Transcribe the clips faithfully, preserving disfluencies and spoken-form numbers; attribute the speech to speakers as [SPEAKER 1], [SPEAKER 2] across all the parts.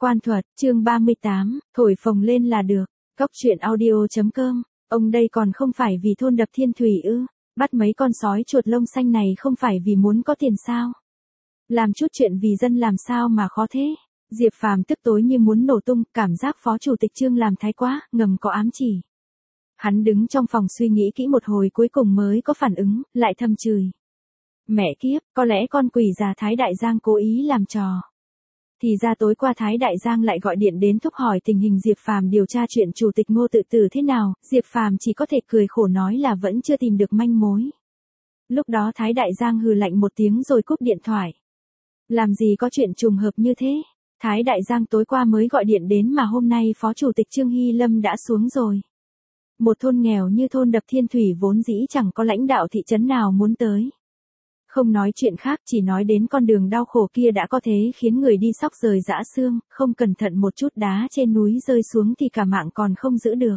[SPEAKER 1] Quan thuật, chương ba mươi tám, thổi phồng lên là được. Góc truyện audio chấm com, ông đây còn không phải vì thôn đập thiên thủy ư? Bắt mấy con sói chuột lông xanh này không phải vì muốn có tiền sao? Làm chút chuyện vì dân làm sao mà khó thế? Diệp Phàm tức tối như muốn nổ tung, cảm giác phó chủ tịch Trương làm thái quá, ngầm có ám chỉ. Hắn đứng trong phòng suy nghĩ kỹ một hồi cuối cùng mới có phản ứng, lại thầm chửi. Mẹ kiếp, có lẽ con quỷ già Thái Đại Giang cố ý làm trò. Thì ra tối qua Thái Đại Giang lại gọi điện đến thúc hỏi tình hình Diệp Phàm điều tra chuyện chủ tịch Ngô tự tử thế nào, Diệp Phàm chỉ có thể cười khổ nói là vẫn chưa tìm được manh mối. Lúc đó Thái Đại Giang hừ lạnh một tiếng rồi cúp điện thoại. Làm gì có chuyện trùng hợp như thế? Thái Đại Giang tối qua mới gọi điện đến mà hôm nay phó chủ tịch Trương Hy Lâm đã xuống rồi. Một thôn nghèo như thôn đập thiên thủy vốn dĩ chẳng có lãnh đạo thị trấn nào muốn tới. Không nói chuyện khác, chỉ nói đến con đường đau khổ kia đã có thế khiến người đi sóc rời rã xương, không cẩn thận một chút đá trên núi rơi xuống thì cả mạng còn không giữ được.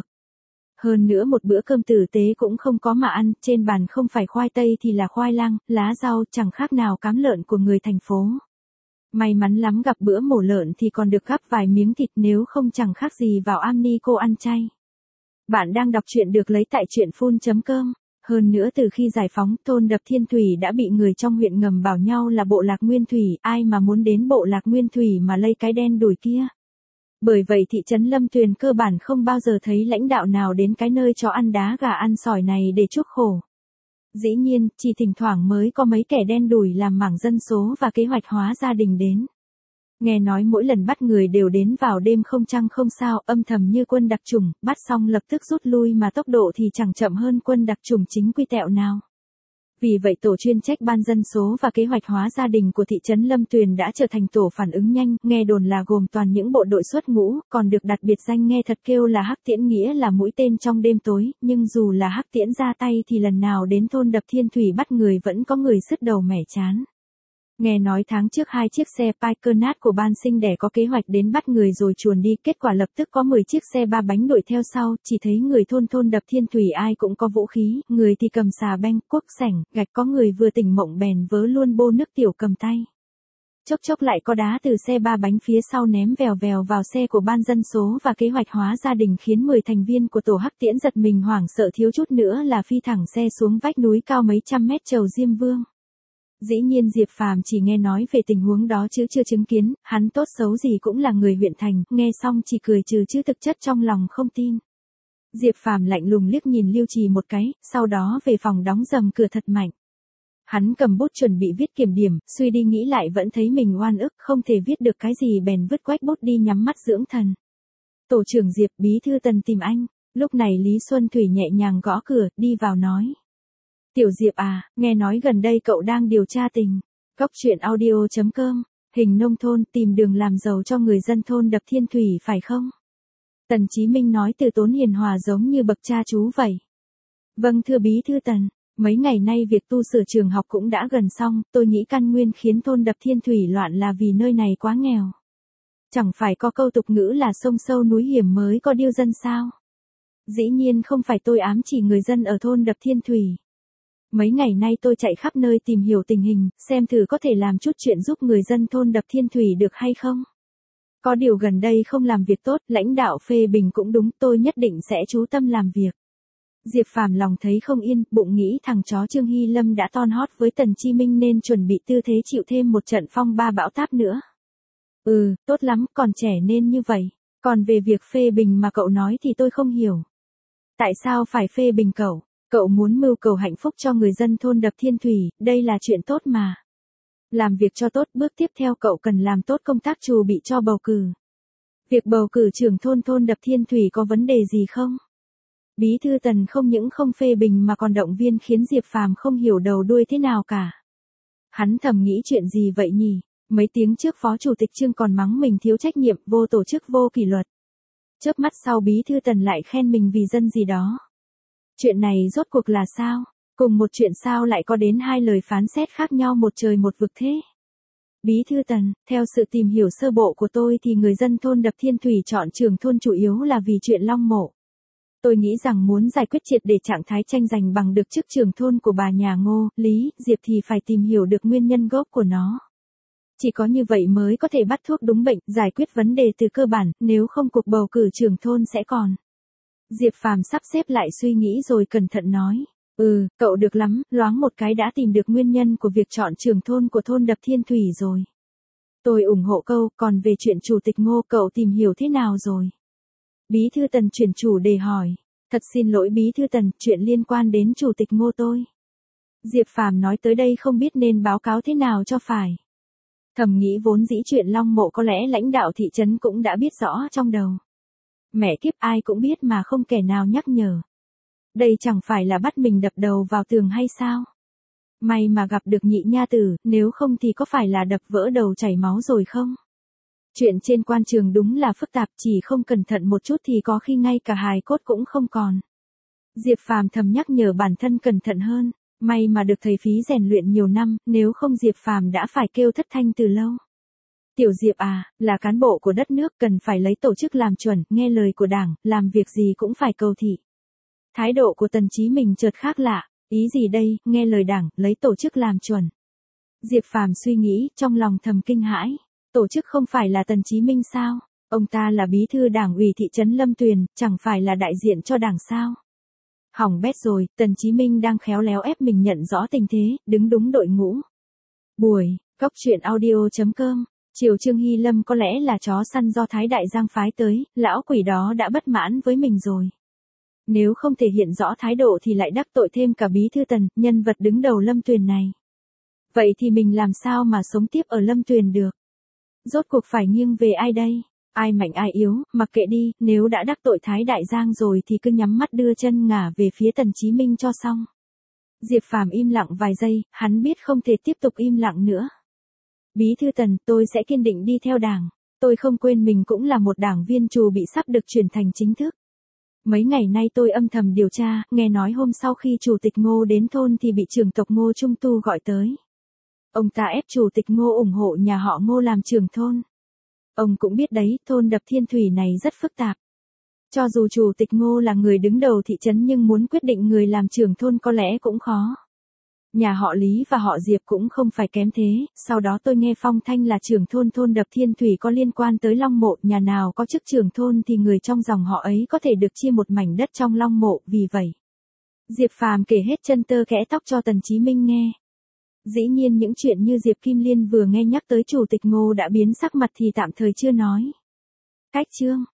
[SPEAKER 1] Hơn nữa một bữa cơm tử tế cũng không có mà ăn, trên bàn không phải khoai tây thì là khoai lang, lá rau, chẳng khác nào cám lợn của người thành phố. May mắn lắm gặp bữa mổ lợn thì còn được gắp vài miếng thịt, nếu không chẳng khác gì vào am ni cô ăn chay. Bạn đang đọc truyện được lấy tại truyện phun chấm com. Hơn nữa từ khi giải phóng, thôn đập thiên thủy đã bị người trong huyện ngầm bảo nhau là bộ lạc nguyên thủy, ai mà muốn đến bộ lạc nguyên thủy mà lây cái đen đủi kia. Bởi vậy thị trấn Lâm Tuyền cơ bản không bao giờ thấy lãnh đạo nào đến cái nơi chó ăn đá gà ăn sỏi này để chuốc khổ. Dĩ nhiên, chỉ thỉnh thoảng mới có mấy kẻ đen đủi làm mảng dân số và kế hoạch hóa gia đình đến. Nghe nói mỗi lần bắt người đều đến vào đêm không trăng không sao, âm thầm như quân đặc chủng, bắt xong lập tức rút lui mà tốc độ thì chẳng chậm hơn quân đặc chủng chính quy tẹo nào. Vì vậy tổ chuyên trách ban dân số và kế hoạch hóa gia đình của thị trấn Lâm Tuyền đã trở thành tổ phản ứng nhanh, nghe đồn là gồm toàn những bộ đội xuất ngũ, còn được đặt biệt danh nghe thật kêu là hắc tiễn, nghĩa là mũi tên trong đêm tối, nhưng dù là hắc tiễn ra tay thì lần nào đến thôn đập thiên thủy bắt người vẫn có người sứt đầu mẻ chán. Nghe nói tháng trước hai chiếc xe Picernat của ban sinh đẻ có kế hoạch đến bắt người rồi chuồn đi, kết quả lập tức có mười chiếc xe ba bánh đuổi theo sau, chỉ thấy người thôn thôn đập thiên thủy ai cũng có vũ khí, người thì cầm xà beng, cuốc sẻng, gạch, có người vừa tỉnh mộng bèn vớ luôn bô nước tiểu cầm tay. Chốc chốc lại có đá từ xe ba bánh phía sau ném vèo vèo vào xe của ban dân số và kế hoạch hóa gia đình khiến mười thành viên của tổ hắc tiễn giật mình hoảng sợ, thiếu chút nữa là phi thẳng xe xuống vách núi cao mấy trăm mét chầu Diêm Vương. Dĩ nhiên Diệp Phàm chỉ nghe nói về tình huống đó chứ chưa chứng kiến, hắn tốt xấu gì cũng là người huyện thành, nghe xong chỉ cười trừ chứ thực chất trong lòng không tin. Diệp Phàm lạnh lùng liếc nhìn Lưu Trì một cái, sau đó về phòng đóng dầm cửa thật mạnh. Hắn cầm bút chuẩn bị viết kiểm điểm, suy đi nghĩ lại vẫn thấy mình oan ức, không thể viết được cái gì bèn vứt quách bút đi nhắm mắt dưỡng thần. Tổ trưởng Diệp, bí thư Tần tìm anh. Lúc này Lý Xuân Thủy nhẹ nhàng gõ cửa, đi vào nói. Tiểu Diệp à, nghe nói gần đây cậu đang điều tra tình. Góc truyện audio chấm com, hình nông thôn tìm đường làm giàu cho người dân thôn đập thiên thủy phải không? Tần Chí Minh nói từ tốn hiền hòa giống như bậc cha chú vậy. Vâng thưa bí thư Tần, mấy ngày nay việc tu sửa trường học cũng đã gần xong, tôi nghĩ căn nguyên khiến thôn đập thiên thủy loạn là vì nơi này quá nghèo. Chẳng phải có câu tục ngữ là sông sâu núi hiểm mới có điêu dân sao? Dĩ nhiên không phải tôi ám chỉ người dân ở thôn đập thiên thủy. Mấy ngày nay tôi chạy khắp nơi tìm hiểu tình hình, xem thử có thể làm chút chuyện giúp người dân thôn đập thiên thủy được hay không. Có điều gần đây không làm việc tốt, lãnh đạo phê bình cũng đúng, tôi nhất định sẽ chú tâm làm việc. Diệp Phàm lòng thấy không yên, bụng nghĩ thằng chó Trương Hy Lâm đã ton hót với Tần Chí Minh nên chuẩn bị tư thế chịu thêm một trận phong ba bão táp nữa. Ừ, tốt lắm, còn trẻ nên như vậy. Còn về việc phê bình mà cậu nói thì tôi không hiểu. Tại sao phải phê bình cậu? Cậu muốn mưu cầu hạnh phúc cho người dân thôn đập thiên thủy, đây là chuyện tốt mà. Làm việc cho tốt, bước tiếp theo cậu cần làm tốt công tác chuẩn bị cho bầu cử. Việc bầu cử trưởng thôn thôn đập thiên thủy có vấn đề gì không? Bí thư Tần không những không phê bình mà còn động viên khiến Diệp Phàm không hiểu đầu đuôi thế nào cả. Hắn thầm nghĩ chuyện gì vậy nhỉ? Mấy tiếng trước phó chủ tịch Trương còn mắng mình thiếu trách nhiệm, vô tổ chức, vô kỷ luật. Chớp mắt sau bí thư Tần lại khen mình vì dân gì đó. Chuyện này rốt cuộc là sao? Cùng một chuyện sao lại có đến hai lời phán xét khác nhau, một trời một vực thế? Bí thư Tần, theo sự tìm hiểu sơ bộ của tôi thì người dân thôn đập thiên thủy chọn trưởng thôn chủ yếu là vì chuyện Long Mộ. Tôi nghĩ rằng muốn giải quyết triệt để trạng thái tranh giành bằng được chức trưởng thôn của bà nhà Ngô, Lý, Diệp thì phải tìm hiểu được nguyên nhân gốc của nó. Chỉ có như vậy mới có thể bắt thuốc đúng bệnh, giải quyết vấn đề từ cơ bản, nếu không cuộc bầu cử trưởng thôn sẽ còn. Diệp Phàm sắp xếp lại suy nghĩ rồi cẩn thận nói. Ừ, cậu được lắm, loáng một cái đã tìm được nguyên nhân của việc chọn trưởng thôn của thôn Đập Thiên Thủy rồi. Tôi ủng hộ câu, còn về chuyện chủ tịch Ngô cậu tìm hiểu thế nào rồi? Bí thư Tần chuyển chủ đề hỏi. Thật xin lỗi Bí thư Tần, chuyện liên quan đến chủ tịch Ngô tôi. Diệp Phàm nói tới đây không biết nên báo cáo thế nào cho phải. Thầm nghĩ vốn dĩ chuyện Long Mộ có lẽ lãnh đạo thị trấn cũng đã biết rõ trong đầu. Mẹ kiếp ai cũng biết mà không kẻ nào nhắc nhở. Đây chẳng phải là bắt mình đập đầu vào tường hay sao? May mà gặp được nhị nha tử, nếu không thì có phải là đập vỡ đầu chảy máu rồi không? Chuyện trên quan trường đúng là phức tạp, chỉ không cẩn thận một chút thì có khi ngay cả hài cốt cũng không còn. Diệp Phàm thầm nhắc nhở bản thân cẩn thận hơn, may mà được thầy Phí rèn luyện nhiều năm, nếu không Diệp Phàm đã phải kêu thất thanh từ lâu. Tiểu Diệp à, là cán bộ của đất nước cần phải lấy tổ chức làm chuẩn, nghe lời của Đảng, làm việc gì cũng phải cầu thị. Thái độ của Tần Chí Minh chợt khác lạ, ý gì đây, nghe lời Đảng, lấy tổ chức làm chuẩn. Diệp Phàm suy nghĩ, trong lòng thầm kinh hãi, tổ chức không phải là Tần Chí Minh sao? Ông ta là bí thư Đảng ủy thị trấn Lâm Tuyền, chẳng phải là đại diện cho Đảng sao? Hỏng bét rồi, Tần Chí Minh đang khéo léo ép mình nhận rõ tình thế, đứng đúng đội ngũ. Buổi, Cóc truyện audio chấm com. Chiều Trương Hy Lâm có lẽ là chó săn do Thái Đại Giang phái tới, lão quỷ đó đã bất mãn với mình rồi. Nếu không thể hiện rõ thái độ thì lại đắc tội thêm cả bí thư Tần, nhân vật đứng đầu Lâm Tuyền này. Vậy thì mình làm sao mà sống tiếp ở Lâm Tuyền được? Rốt cuộc phải nghiêng về ai đây? Ai mạnh ai yếu, mặc kệ đi, nếu đã đắc tội Thái Đại Giang rồi thì cứ nhắm mắt đưa chân ngả về phía Tần Chí Minh cho xong. Diệp Phàm im lặng vài giây, hắn biết không thể tiếp tục im lặng nữa. Bí thư Tần, tôi sẽ kiên định đi theo Đảng. Tôi không quên mình cũng là một đảng viên trù bị sắp được chuyển thành chính thức. Mấy ngày nay tôi âm thầm điều tra, nghe nói hôm sau khi chủ tịch Ngô đến thôn thì bị trưởng tộc Ngô Trung Tu gọi tới. Ông ta ép chủ tịch Ngô ủng hộ nhà họ Ngô làm trưởng thôn. Ông cũng biết đấy, thôn Đập Thiên Thủy này rất phức tạp. Cho dù chủ tịch Ngô là người đứng đầu thị trấn nhưng muốn quyết định người làm trưởng thôn có lẽ cũng khó. Nhà họ Lý và họ Diệp cũng không phải kém thế, sau đó tôi nghe phong thanh là trưởng thôn thôn Đập Thiên Thủy có liên quan tới Long Mộ, nhà nào có chức trưởng thôn thì người trong dòng họ ấy có thể được chia một mảnh đất trong Long Mộ, vì vậy. Diệp Phàm kể hết chân tơ kẽ tóc cho Tần Chí Minh nghe. Dĩ nhiên những chuyện như Diệp Kim Liên vừa nghe nhắc tới chủ tịch Ngô đã biến sắc mặt thì tạm thời chưa nói. Cách chương